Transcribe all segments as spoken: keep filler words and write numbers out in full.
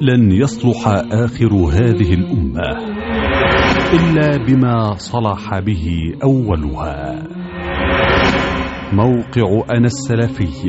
لن يصلح آخر هذه الأمة إلا بما صلح به أولها. موقع أنا السلفي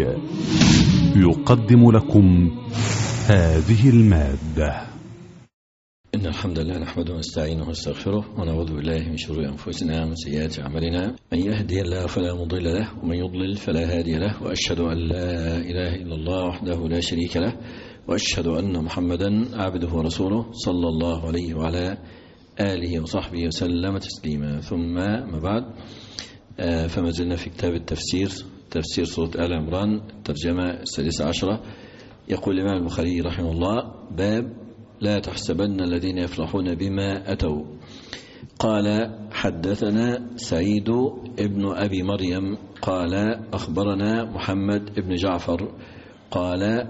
يقدم لكم هذه المادة. إن الحمد لله نحمده ونستعينه ونستغفره ونعوذ بالله من شرور أنفسنا ومن سيئات أعمالنا. من يهدي الله فلا مضل له ومن يضلل فلا هادي له، وأشهد أن لا إله إلا الله وحده لا شريك له، وأشهد أن محمدا عبده ورسوله صلى الله عليه وعلى آله وصحبه وسلم تسليما. ثم ما بعد، فما زلنا في كتاب التفسير، تفسير سورة آل عمران، الترجمة السادسة عشرة. يقول الإمام البخاري رحمه الله: باب لا تحسبن الذين يفرحون بما أتوا. قال: حدثنا سعيد ابن أبي مريم قال: أخبرنا محمد ابن جعفر قال: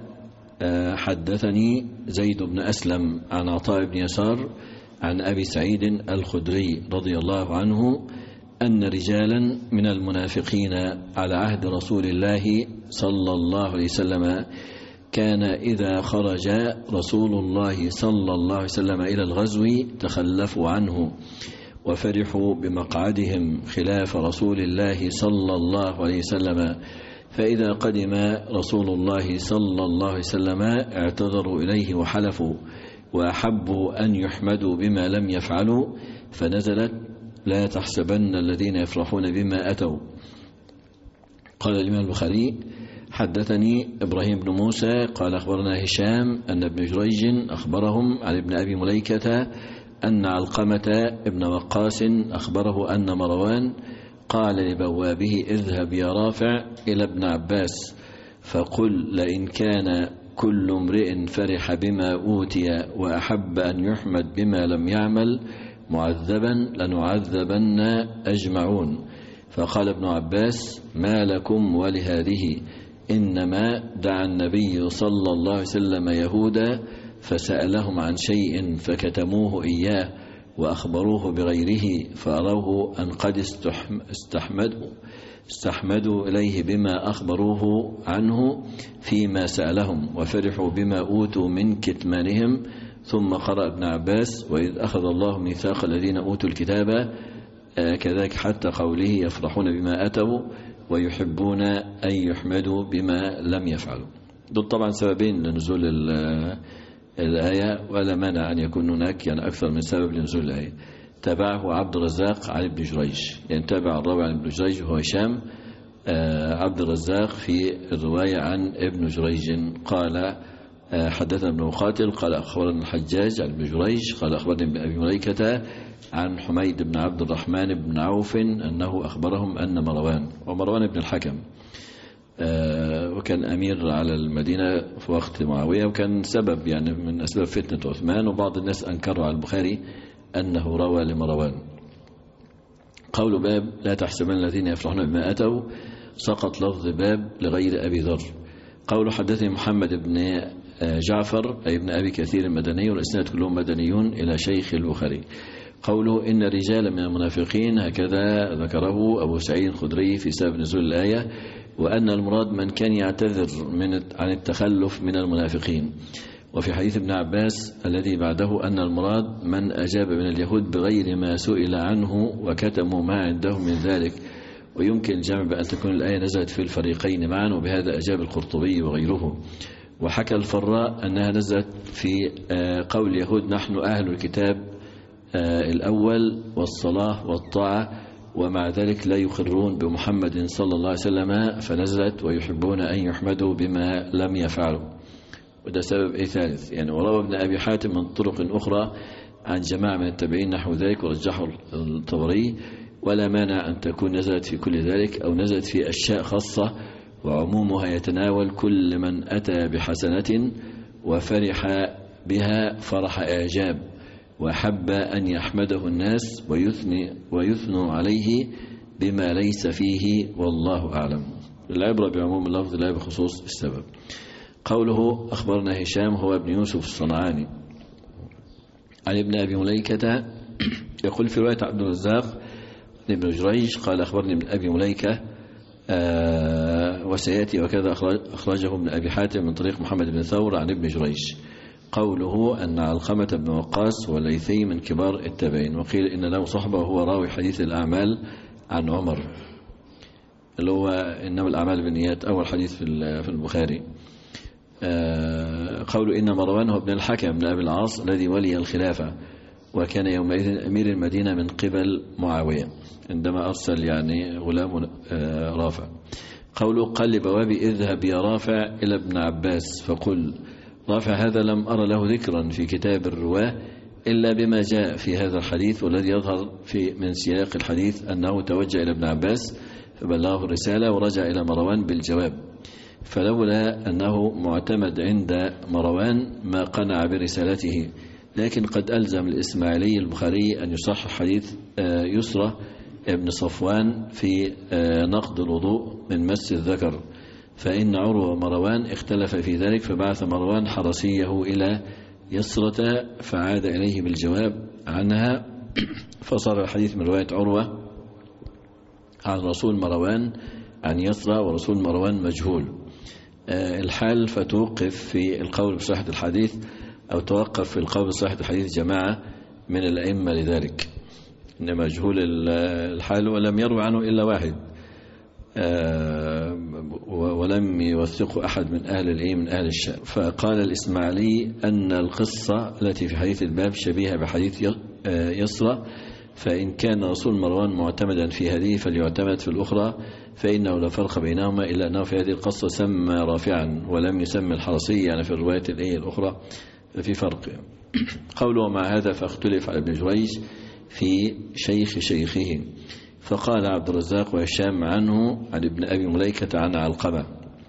حدثني زيد بن أسلم عن عطاء بن يسار عن أبي سعيد الخدري رضي الله عنه أن رجالا من المنافقين على عهد رسول الله صلى الله عليه وسلم كان إذا خرج رسول الله صلى الله عليه وسلم إلى الغزو تخلفوا عنه وفرحوا بمقعدهم خلاف رسول الله صلى الله عليه وسلم، فإذا قدم رسول الله صلى الله عليه وسلم اعتذروا إليه وحلفوا وأحبوا أن يحمدوا بما لم يفعلوا، فنزلت: لا تحسبن الذين يفرحون بما أتوا. قال الإمام البخاري: حدثني إبراهيم بن موسى قال: أخبرنا هشام أن ابن جريج أخبرهم عن ابن أبي مليكة أن علقمة ابن وقاص أخبره أن مروان قال لبوابه: اذهب يا رافع إلى ابن عباس فقل: لئن كان كل امرئ فرح بما أوتي وأحب أن يحمد بما لم يعمل معذبا لنعذبن أجمعون. فقال ابن عباس: ما لكم ولهذه؟ إنما دعا النبي صلى الله عليه وسلم يهودا فسألهم عن شيء فكتموه إياه وأخبروه بغيره، فأروه أن قد استحمدوا استحمدوا إليه بما أخبروه عنه فيما سألهم، وفرحوا بما أوتوا من كتمانهم. ثم قرأ ابن عباس: وإذ أخذ الله ميثاق الذين أوتوا الكتاب كذلك حتى قوله: يفرحون بما أتوا ويحبون أن يحمدوا بما لم يفعلوا. دول طبعا سببين لنزول الآية، ولا مانع أن يكون هناك يعني أكثر من سبب لنزول الآية. تابعه عبد الرزاق عن ابن جريج، يعني تابع الراوي عن ابن جريج وهو هشام. عبد الرزاق في الرواية عن ابن جريج قال: حدثنا ابن مقاتل قال: أخبرنا الحجاج عن ابن جريج قال: أخبرني ابن أبي مليكة عن حميد بن عبد الرحمن بن عوف أنه أخبرهم أن مروان ومروان بن الحكم وكان أمير على المدينة في وقت معاوية، وكان سبب يعني من أسباب فتنة عثمان، وبعض الناس أنكروا على البخاري أنه روى لمروان. قول باب لا تحسبن الذين يفرحون بما أتوا، سقط لفظ باب لغير أبي ذر. قول حدثني محمد بن جعفر أي ابن أبي كثير المدني، والإسناد كلهم مدنيون إلى شيخ البخاري. قوله إن رجالا من المنافقين، هكذا ذكره أبو سعيد الخدري في سبب نزول الآية، وأن المراد من كان يعتذر من عن التخلف من المنافقين. وفي حديث ابن عباس الذي بعده أن المراد من أجاب من اليهود بغير ما سئل عنه وكتموا ما عندهم من ذلك. ويمكن الجمع بأن تكون الآية نزلت في الفريقين معا، وبهذا أجاب القرطبي وغيره. وحكى الفراء أنها نزلت في قول اليهود: نحن أهل الكتاب الأول والصلاة والطاعة، ومع ذلك لا يقرون بمحمد صلى الله عليه وسلم، فنزلت: ويحبون أن يحمدوا بما لم يفعلوا. وده سبب إيه ثالث يعني. وروى ابن أبي حاتم من طرق أخرى عن جماعة من التابعين نحو ذلك، ورجحه الطبري. ولا مانع أن تكون نزلت في كل ذلك أو نزلت في أشياء خاصة، وعمومها يتناول كل من أتى بحسنة وفرح بها فرح إعجاب، وحب أن يحمده الناس ويثني ويثنوا عليه بما ليس فيه، والله أعلم. العبرة بعموم اللفظ لا بخصوص السبب. قوله أخبرنا هشام هو ابن يوسف الصنعاني عن ابن أبي مليكة، يقول في رواية عبد الرزاق ابن جريج قال: أخبرني ابن أبي مليكة آه وسيأتي وكذا أخرجه ابن أبي حاتم من طريق محمد بن ثور عن ابن جريج. قوله أن علقمة بن وقاص والليثي من كبار التابعين، وقيل إن له صحبة وهو راوي حديث الأعمال عن عمر، اللي هو إنما الأعمال بالنيات، أول حديث في البخاري. قوله إن مروان هو ابن الحكم بن أبي العاص الذي ولي الخلافة، وكان يومئذ أمير المدينة من قبل معاوية عندما أرسل يعني غلام رافع. قوله قال لبوابي اذهب يا رافع إلى ابن عباس فقل. رافع هذا لم أرى له ذكرا في كتاب الرواه إلا بما جاء في هذا الحديث، والذي يظهر في من سياق الحديث أنه توجه إلى ابن عباس فبلغه الرسالة ورجع إلى مروان بالجواب، فلولا أنه معتمد عند مروان ما قنع برسالته، لكن قد ألزم الإسماعيلي البخاري أن يصحح حديث يسرى ابن صفوان في نقض الوضوء من مس الذكر، فإن عروة ومروان اختلف في ذلك، فبعث مروان حرسيه إلى يسرة فعاد إليه بالجواب عنها، فصار الحديث من رواية عروة عن رسول مروان عن يسرى، ورسول مروان مجهول الحال، فتوقف في القول بصحة الحديث أو توقف في القول بصحة الحديث جماعة من الأئمة لذلك، إن مجهول الحال ولم يروي عنه إلا واحد ولم يوثق أحد من أهل الإيه من أهل الشام. فقال الإسماعيلي أن القصة التي في حديث الباب شبيهة بحديث يسرى، فإن كان رسول مروان معتمدا في هذه فليعتمد في الأخرى، فإنه لا فرق بينهما إلا أنه في هذه القصة سمى رافعا ولم يسمى الحرسي، يعني في الرواية الأخرى ففي فرق. قوله ومع هذا فاختلف على ابن جريج في شيخ شيخه، فقال عبد الرزاق وهشام عنه عن ابن أبي مليكة عن علقمة،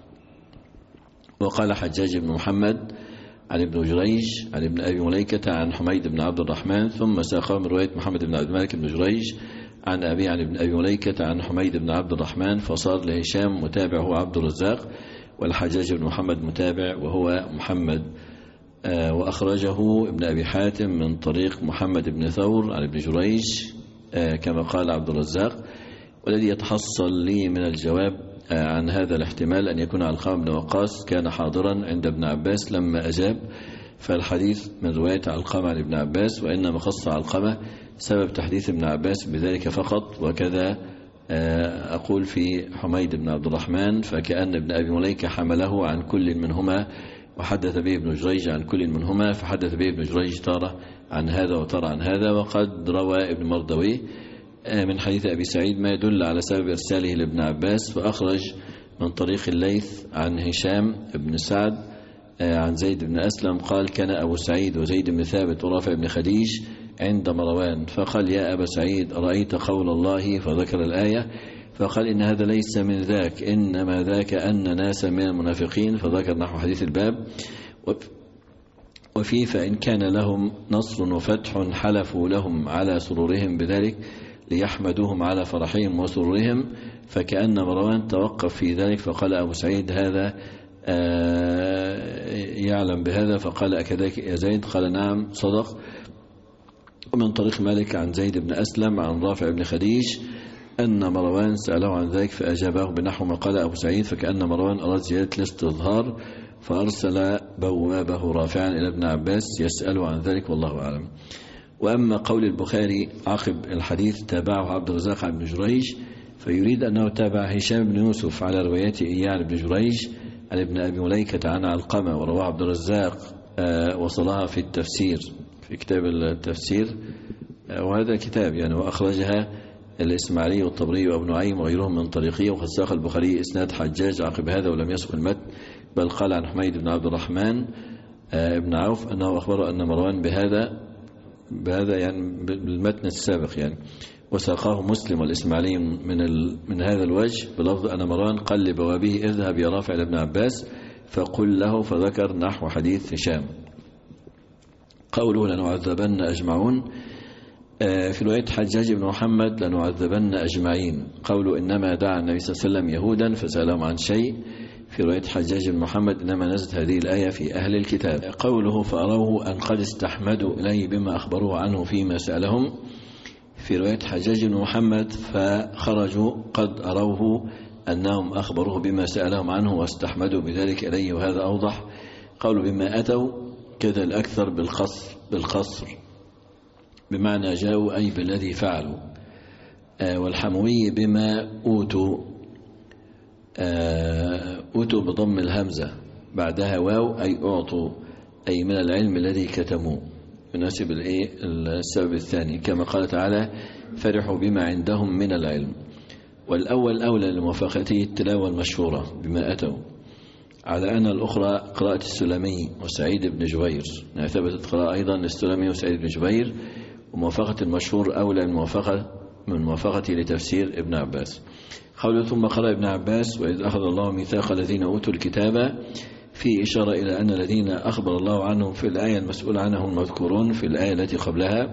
وقال حجاج بن محمد عن ابن جريج عن ابن أبي مليكة عن حميد بن عبد الرحمن، ثم ساقه من رواية محمد بن عبد الملك بن جريج عن أبي عن ابن أبي مليكة عن حميد بن عبد الرحمن، فصار لهشام متابع هو عبد الرزاق، والحجاج بن محمد متابع وهو محمد. آه وأخرجه ابن أبي حاتم من طريق محمد بن ثور عن ابن جريج آه كما قال عبد الرزاق. والذي يتحصل لي من الجواب آه عن هذا الاحتمال أن يكون علقمة بن وقاص كان حاضرا عند ابن عباس لما أجاب، فالحديث من رواية علقمة عن ابن عباس، وإنما خص علقمة سبب تحديث ابن عباس بذلك فقط. وكذا آه أقول في حميد بن عبد الرحمن، فكأن ابن أبي مليكة حمله عن كل منهما وحدث به ابن جريج عن كل منهما، فحدث به ابن جريج تارة عن هذا وتارة عن هذا. وقد روى ابن مردوي من حديث أبي سعيد ما يدل على سبب إرساله لابن عباس، فأخرج من طريق الليث عن هشام بن سعد عن زيد بن أسلم قال كان أبو سعيد وزيد بن ثابت ورافع بن خديج عند مروان، فقال يا أبا سعيد أرأيت قول الله، فذكر الآية، فقال إن هذا ليس من ذاك، إنما ذاك أن ناسا من المنافقين، فذكر نحو حديث الباب. وفيه فإن كان لهم نصر وفتح حلفوا لهم على سرورهم بذلك ليحمدوهم على فرحهم وسرورهم، فكأن مروان توقف في ذلك، فقال أبو سعيد هذا يعلم بهذا، فقال أكذلك يا زيد؟ قال نعم صدق. ومن طريق مالك عن زيد بن أسلم عن رافع بن خديج أن مروان سأله عن ذلك فأجابه بنحو ما قال أبو سعيد، فكأن مروان أراد زيادة الاستظهار فأرسل بوابه رافعا إلى ابن عباس يسأله عن ذلك، والله أعلم. وأما قول البخاري عقب الحديث تابعه عبد الرزاق عن ابن جريج، فيريد أنه تابع هشام بن يوسف على روايته إياه عن ابن جريج عن ابن أبي مليكة عن علقمة، ورواه عبد الرزاق وصلها في التفسير في كتاب التفسير، وهذا كتاب يعني، وأخرجها الإسماعيلي والطبري وابن نعيم وغيرهم من طريقه. وقد ساق البخاري إسناد حجاج عقب هذا ولم يسق المتن، بل قال عن حميد بن عبد الرحمن ابن عوف أنه أخبره أن مروان بهذا بهذا يعني بالمتن السابق يعني. وساقاه مسلم والإسماعيلي من ال من هذا الوجه بلفظ أن مروان قال لبوابه اذهب يا رافع لابن عباس فقل له، فذكر نحو حديث هشام. قوله لنعذبن أجمعون في رواية حجاج بن محمد لنعذبن أجمعين. قوله إنما دعا النبي صلى الله عليه وسلم يهودا فسألهم عن شيء، في رواية حجاج بن محمد إنما نزلت هذه الآية في أهل الكتاب. قوله فأروه أن قد استحمدوا إليه بما أخبروه عنه فيما سألهم، في رواية حجاج بن محمد فخرجوا قد أروه أنهم أخبروه بما سألهم عنه واستحمدوا بذلك إليه، وهذا أوضح. قولوا بما أتوا كذا الأكثر بالقصر بالقصر بمعنى جاءوا أي بالذي فعلوا. آه والحموي بما أوتوا، آه أوتوا بضم الهمزة بعدها واو أي أعطوا، أي من العلم الذي كتموه، يناسب الإيه السبب الثاني كما قال تعالى فرحوا بما عندهم من العلم. والأول أولى لموافقته التلاوة المشهورة بما أتوا، على أن الأخرى قراءة السلمي وسعيد بن جبير، ثبتت قراءة أيضا للسلمي وسعيد بن جبير، وموافقة المشهور أولى الموافقة من موافقته لتفسير ابن عباس. قوله ثم قرأ ابن عباس وإذ أخذ الله ميثاق الذين أوتوا الكتاب، في إشارة إلى أن الذين أخبر الله عنهم في الآية المسؤول عنهم المذكورون في الآية التي قبلها،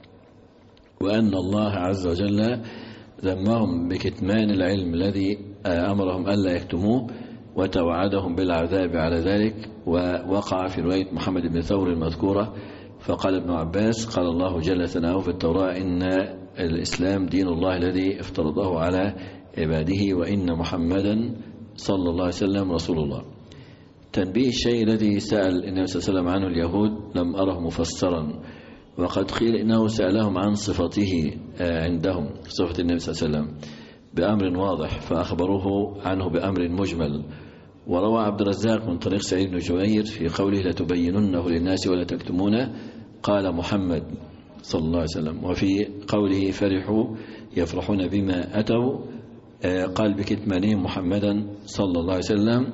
وأن الله عز وجل ذمهم بكتمان العلم الذي أمرهم ألا يكتموه وتوعدهم بالعذاب على ذلك. ووقع في رواية محمد بن ثور المذكورة فقال ابن عباس قال الله جل ثناؤه في التوراة إن الإسلام دين الله الذي افترضه على عباده وإن محمدا صلى الله عليه وسلم رسول الله. تنبيه الشيء الذي سأل النبي صلى الله عليه وسلم عنه اليهود لم أره مفسرا، وقد قيل إنه سألهم عن صفته عندهم، صفة النبي صلى الله عليه وسلم بأمر واضح فأخبروه عنه بأمر مجمل. وروى عبد الرزاق من طريق سعيد بن جبير في قوله لتبيننه للناس ولا تكتمونه قال محمد صلى الله عليه وسلم. وفي قوله فرحوا يفرحون بما أتوا قال بكتمانهم محمدا صلى الله عليه وسلم.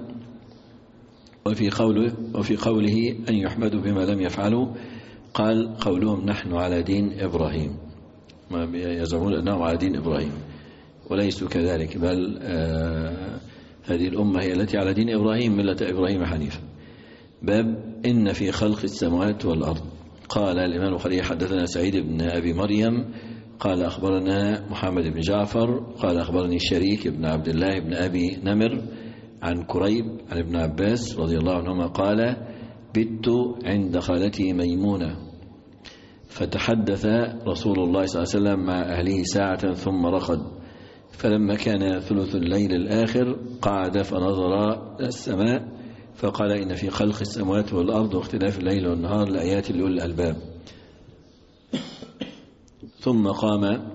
وفي قوله, وفي قوله أن يحمدوا بما لم يفعلوا قال قولهم نحن على دين إبراهيم، ما يزعمون أنهم على دين إبراهيم وليسوا كذلك، بل آه هذه الأمة هي التي على دين إبراهيم ملة إبراهيم حنيفا. باب إن في خلق السماوات والأرض. قال الإمام البخاري حدثنا سعيد بن أبي مريم قال أخبرنا محمد بن جعفر قال أخبرني الشريك بن عبد الله بن أبي نمر عن كريب عن ابن عباس رضي الله عنهما قال بت عند خالتي ميمونة فتحدث رسول الله صلى الله عليه وسلم مع أهله ساعة ثم رقد، فلما كان ثلث الليل الآخر قعد فنظر السماء فقال إن في خلق السماوات والأرض واختلاف الليل والنهار لآيات لأولي الألباب. ثم قام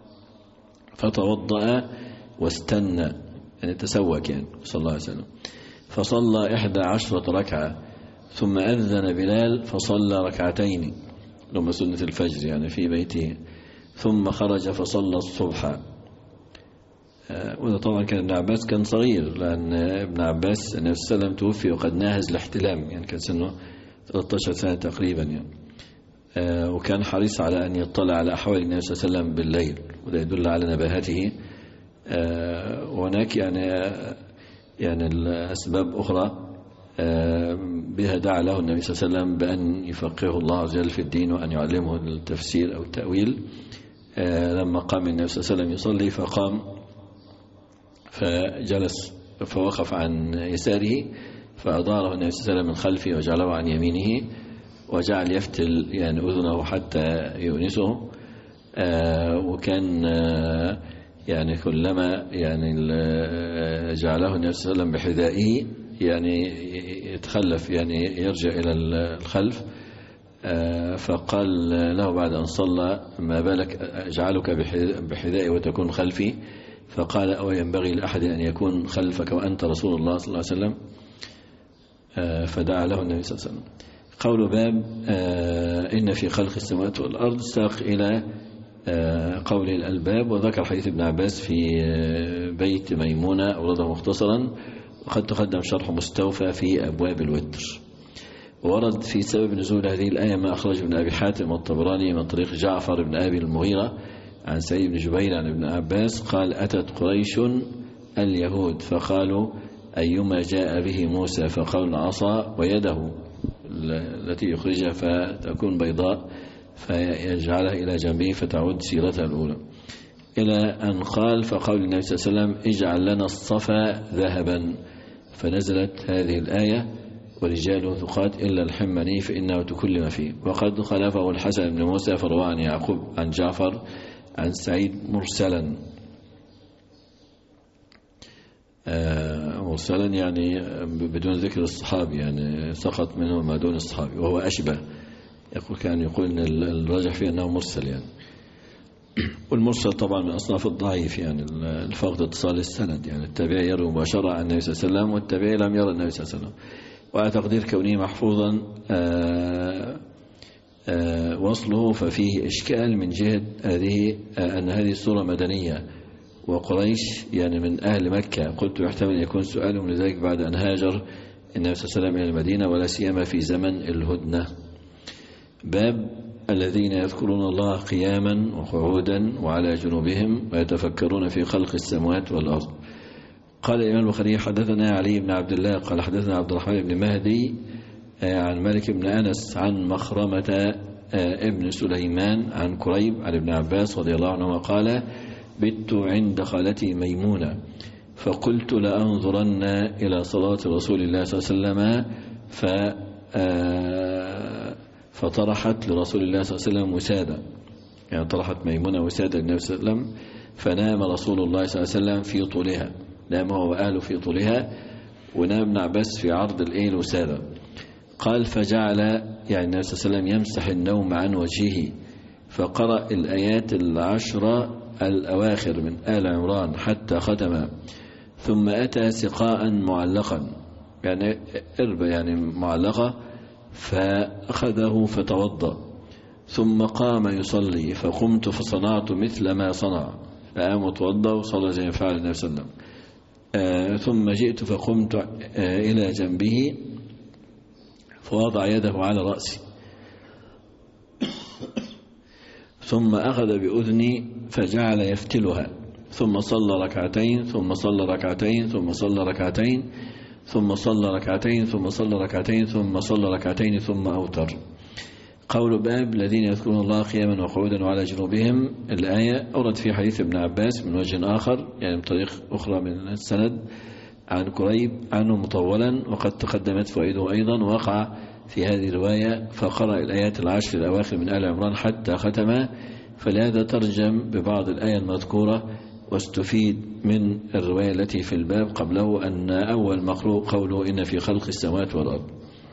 فتوضأ واستنى، يعني تسوك يعني صلى الله عليه وسلم، فصلى إحدى عشرة ركعة ثم أذن بلال فصلى ركعتين لما سنة الفجر يعني في بيته، ثم خرج فصلى الصبح. وده طبعا كان ابن عباس كان صغير، لأن ابن عباس النبي صلى الله عليه وسلم توفي وقد ناهز الاحتلام، يعني كان سنه ثلاثة عشر سنة تقريبا يعني. وكان حريص على أن يطلع على أحوال النبي صلى الله عليه وسلم بالليل، وده يدل على نباهته. وهناك يعني يعني الأسباب أخرى بها دعا له النبي صلى الله عليه وسلم بأن يفقهه الله عز وجل في الدين وأن يعلمه التفسير أو التأويل. لما قام النبي صلى الله عليه وسلم يصلي فقام فجلس فوقف عن يساره فأداره النبي صلى الله عليه وسلم من خلفه وجعله عن يمينه وجعل يفتل يعني أذنه حتى يؤنسه. وكان يعني كلما يعني جعله النبي صلى الله عليه وسلم بحذائه يعني يتخلف يعني يرجع إلى الخلف. فقال له بعد أن صلى ما بالك أجعلك بحذائي وتكون خلفي؟ فقال أو ينبغي لأحد أن يكون خلفك وأنت رسول الله صلى الله عليه وسلم؟ فدعا له النبي صلى الله عليه وسلم. قول باب إن في خلق السماوات والأرض ساق إلى قول الألباب، وذكر حديث ابن عباس في بيت ميمونة أورده مختصرا، وقد تقدم شرح مستوفى في أبواب الوتر. ورد في سبب نزول هذه الآية ما أخرج ابن أبي حاتم والطبراني من طريق جعفر بن أبي المغيرة عن سعيد بن جبير عن ابن عباس قال أتت قريش اليهود فقالوا أيما جاء به موسى، فقالوا العصا ويده التي يخرجها فتكون بيضاء فيجعلها إلى جنبه فتعود سيرتها الأولى، إلى أن قال فقال النبي صلى الله عليه وسلم اجعل لنا الصفا ذهبا، فنزلت هذه الآية ورجاله ثقات إلا الحمني فإنه تكلم فيه. وقد خلفه الحسن بن موسى فروى عن يعقوب عن جعفر عن سعيد مرسلا مرسلا يعني بدون ذكر الصحابي، يعني سقط منه ما دون الصحابي، وهو أشبه. يقول كان يقول أن الراجح فيه أنه مرسل يعني. والمرسل طبعا من أصناف الضعيف، يعني الفقد اتصال السند، يعني التابعي يروي مباشرة عن النبي صلى الله عليه وسلم والتابعي لم يرى النبي صلى الله عليه وسلم. وعلى تقدير كونه محفوظا آآ آآ وصله ففيه إشكال من جهة هذه أن هذه السورة مدنية وقريش يعني من أهل مكة. قلت يحتمل أن يكون سؤالهم لذلك بعد أن هاجر النبي صلى الله عليه وسلم إلى المدينة، ولا سيما في زمن الهدنة. باب الذين يذكرون الله قياما وقعودا وعلى جنوبهم ويتفكرون في خلق السماوات والأرض. قال الإمام البخاري حدثنا علي بن عبد الله قال حدثنا عبد الرحمن بن مهدي عن مالك بن أنس عن مخرمة ابن سليمان عن كريب عن ابن عباس رضي الله عنهما قال: بت عند خالتي ميمونة فقلت لأنظرن إلى صلاة رسول الله صلى الله عليه وسلم ف فطرحت لرسول الله صلى الله عليه وسلم وسادة، يعني طرحت ميمونة وسادة للنبي صلى الله عليه وسلم، فنام رسول الله صلى الله عليه وسلم في طولها، نام هو وآله في طولها، ونام ابن عباس في عرض الإيل وسادة. قال: فجعل يعني النبي صلى الله عليه وسلم يمسح النوم عن وجهه، فقرأ الآيات العشرة الأواخر من آل عمران حتى ختم، ثم أتى سقاء معلقا، يعني إربة يعني معلقة، فأخذه فتوضأ، ثم قام يصلي، فقمت فصنعت مثل ما صنع، فقام وتوضأ وصلى زي ما فعل النبي صلى الله عليه وسلم. آه ثم جئت فقمت آه إلى جنبه فوضع يده على رأسي، ثم أخذ بأذني فجعل يفتلها، ثم صلى ركعتين ثم صلى ركعتين ثم صلى ركعتين ثم صلى ركعتين ثم صلى ركعتين ثم صلى ركعتين ثم أوتر. قول باب الذين يذكرون الله قياما وقعودا وعلى جنوبهم، الآية أورد في حديث ابن عباس من وجه آخر، يعني من طريق أخرى من السند عن كريب عنه مطولا، وقد تقدمت فوائده أيضا، وقع في هذه الرواية فقرأ الآيات العشر الأواخر من آل عمران حتى ختم، فلهذا ترجم ببعض الآية المذكورة، واستفيد من الرواية التي في الباب قبله أن أول مقروء قوله إن في خلق السماوات والأرض.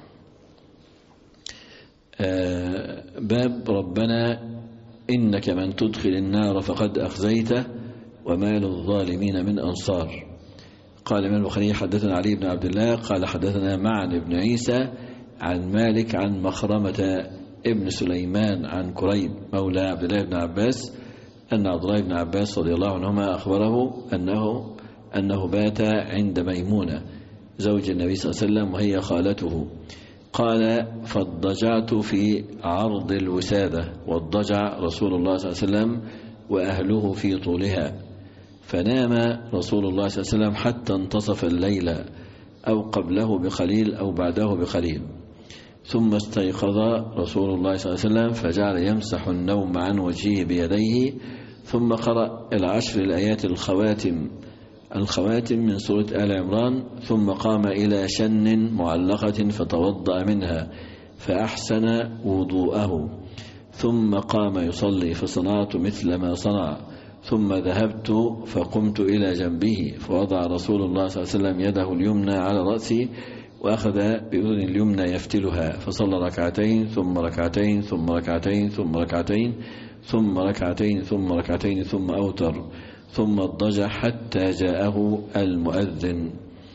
باب ربنا إنك من تدخل النار فقد أخزيته وما للظالمين من أنصار. قال الإمام البخاري حدثنا علي بن عبد الله قال حدثنا معن بن عيسى عن مالك عن مخرمة ابن سليمان عن كريب مولى عبد الله بن عباس أن عبد الله بن عباس رضي الله عنهما أخبره أنه أنه بات عند ميمونة زوج النبي صلى الله عليه وسلم وهي خالته. قال: فاضطجعت في عرض الوسادة، والضجع رسول الله صلى الله عليه وسلم وأهله في طولها، فنام رسول الله صلى الله عليه وسلم حتى انتصف الليل أو قبله بقليل أو بعده بقليل، ثم استيقظ رسول الله صلى الله عليه وسلم فجعل يمسح النوم عن وجهه بيديه، ثم قرأ العشر الآيات الخواتم الخواتم من سورة آل عمران، ثم قام إلى شن معلقة فتوضأ منها فأحسن وضوءه، ثم قام يصلي فصنعت مثل ما صنع، ثم ذهبت فقمت إلى جنبه فوضع رسول الله صلى الله عليه وسلم يده اليمنى على رأسي وأخذ بأذن اليمنى يفتلها، فصلى ركعتين ثم ركعتين ثم ركعتين ثم ركعتين ثم ركعتين ثم ركعتين ثم أوتر، ثم اضطجع حتى جاءه المؤذن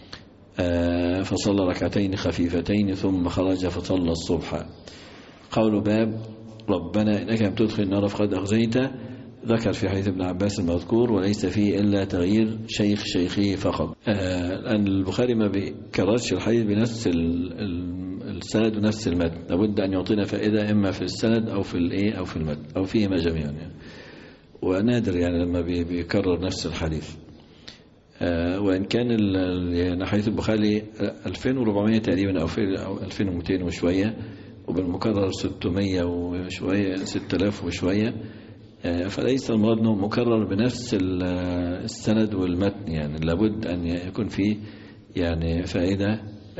فصلى ركعتين خفيفتين ثم خرج فصلى الصبح. قول باب ربنا إنك لم تدخل النار فقد أخزيته، ذكر في حديث ابن عباس المذكور وليس فيه إلا تغيير شيخ شيخه فقط. لأن البخاري ما بيكررش الحديث بنفس السند ونفس المتن، لابد أن يعطينا فائدة إما في السند أو في الإيه أو في المتن أو فيهما جميعا يعني. ونادر يعني لما بيكرر نفس الحديث. وإن كان يعني حديث البخاري ألفين وأربعمائة تقريبا أو ألفين ومئتين وشوية، وبالمكرر ستمائة وشوية ستة آلاف وشوية، فليس المراد أنه مكرر بنفس السند والمتن، يعني لابد أن يكون فيه يعني فائدة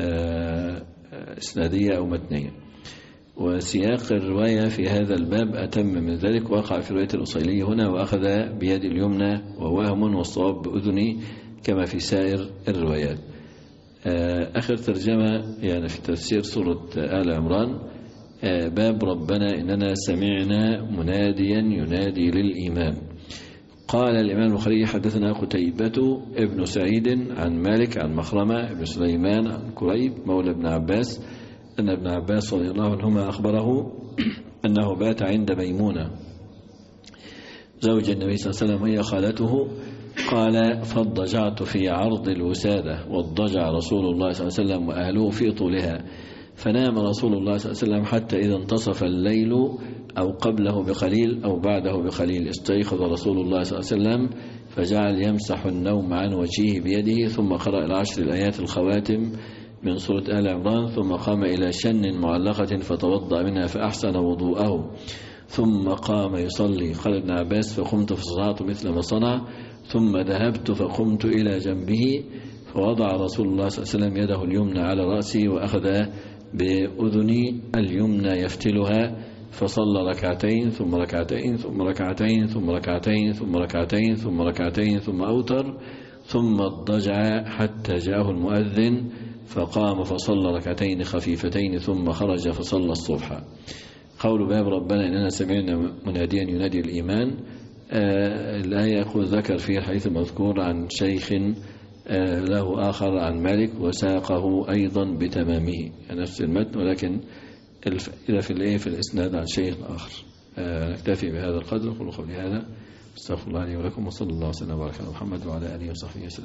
إسنادية أو متنية. وسياق الرواية في هذا الباب أتم من ذلك، وقع في رواية الأصيلي هنا وأخذ بيد اليمنى ووهم والصواب بأذني كما في سائر الروايات. آخر ترجمة يعني في تفسير سورة آل عمران، باب ربنا إننا سمعنا مناديا ينادي للإيمان. قال الإمام البخاري حدثنا قتيبة ابن سعيد عن مالك عن مخرمة ابن سليمان عن كريب مولى ابن عباس أن ابن عباس رضي الله عنهما أخبره أنه بات عند ميمونة زوج النبي صلى الله عليه وسلم وهي خالته. قال فاضطجعت في عرض الوسادة واضطجع رسول الله صلى الله عليه وسلم وأهله في طولها، فنام رسول الله صلى الله عليه وسلم حتى إذا انتصف الليل أو قبله بقليل أو بعده بقليل استيقظ رسول الله صلى الله عليه وسلم فجعل يمسح النوم عن وجهه بيده، ثم قرأ العشر الآيات الخواتم من سورة آل عمران، ثم قام إلى شن معلقة فتوضأ منها فأحسن وضوءه، ثم قام يصلي. قال ابن عباس فقمت فصنعت مثل ما صنع، ثم ذهبت فقمت إلى جنبه فوضع رسول الله صلى الله عليه وسلم يده اليمنى على رأسي وأخذ بأذني اليمنى يفتلها، فصلى ركعتين ثم ركعتين ثم ركعتين ثم ركعتين ثم ركعتين ثم ركعتين ثم أوتر، ثم اضطجع حتى جاءه المؤذن فقام فصلى ركعتين خفيفتين ثم خرج فصلى الصبح. قول باب ربنا إننا سمعنا مناديا ينادي الإيمان، آه الآية يقول ذكر فيه الحديث المذكور عن شيخ آه له آخر عن مالك وساقه أيضا بتمامه نفس المتن، ولكن الفائدة في الإيه في الإسناد عن شيخ آخر. آه نكتفي بهذا القدر. أقول قولي هذا استغفر الله لي ولكم، وصلى الله وسلم وبارك على محمد وعلى آله وصحبه وسلم.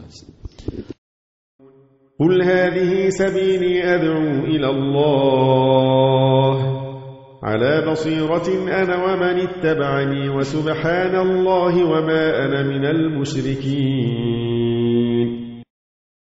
قل هذه سبيلي أدعو إلى الله على بصيرة أنا ومن اتبعني، وسبحان الله وما أنا من المشركين.